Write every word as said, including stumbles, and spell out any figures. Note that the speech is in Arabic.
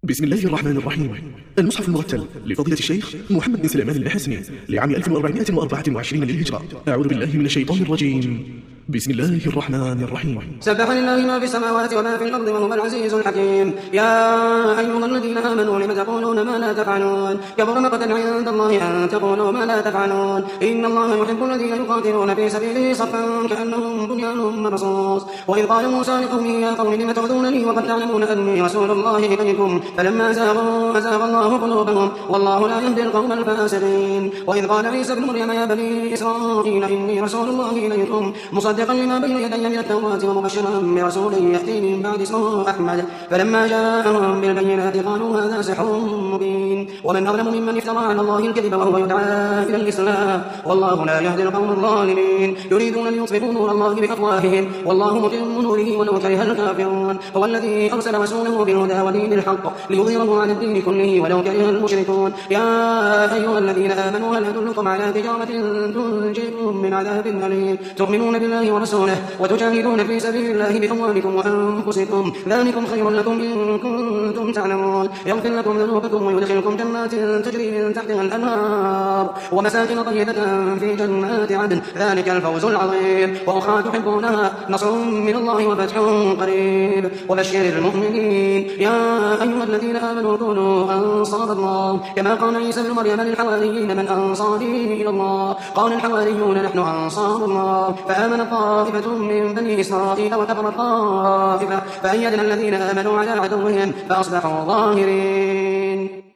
بسم الله الرحمن الرحيم. المصحف المرتل لفضيلة الشيخ محمد بن سليمان الحسني لعام ألف وأربعمائة وأربعة وعشرين للهجرة. أعوذ بالله من الشيطان الرجيم. بسم الله الرحمن الرحيم. سبح لله ما في السماوات وما في الأرض وهو العزيز الحكيم. يا أيها الذين آمنوا لم تقولون ما لا تفعلون كبر مقتا عند الله أن تقولوا ما لا تفعلون إن الله يحب الذين يقاتلون في سبيله صفا كأنهم بنيان مرصوص. وإذ قال موسى لقومه يا قوم لم تعذونني وقد تعلمون أني رسول الله إليكم فلما زاغوا أزاغ الله قلوبهم والله لا يهدي القوم الفاسقين. وإذ قال عيسى ابن مريم يا بني إسرائيل إني رسول الله إليكم مصدقا لما بين يدي من التوراة ومبشرا برسول يأتي من بعد اسمه أحمد فلما جاءهم بالبينات قالوا هذا سحر مبين. ومن أظلم ممن افترى على الله الكذب وهو يدعى إلى الإسلام والله لا يهدي القوم الظالمين. يريدون أن يطفئوا نور الله بأفواههم والله متم نوره ولو كره الكافرون. هو الذي أرسل رسوله بالهدى ودين الحق ليظهره على الدين كله ولو كره المشركون. يا أيها الذين آمنوا هل أدلكم على تجارة تنجيكم من عذاب أليم تؤمنون بالله ورسوله وتجاهدون في سبيل الله بأموالكم وأنفسكم ذلكم خير لكم إن كنتم تعلمون. يغفر لكم ذنوبكم ويدخلكم جنات تجري من تحتها الأنهار ومساكن طيبة في جنات عدن ذلك الفوز العظيم. وأخرى تحبونها نصر من الله وفتح قريب وبشر المؤمنين. يا أيها الذين آمنوا كونوا أنصار الله كما قال عيسى ابن مريم للحواريين من أنصاري إلى الله قال الحواريون نحن أنصار الله فآمن طائفة من بني إسرائيل وكفر طائفة فأيدنا الذين آمنوا على عدوهم فأصبحوا ظاهرين.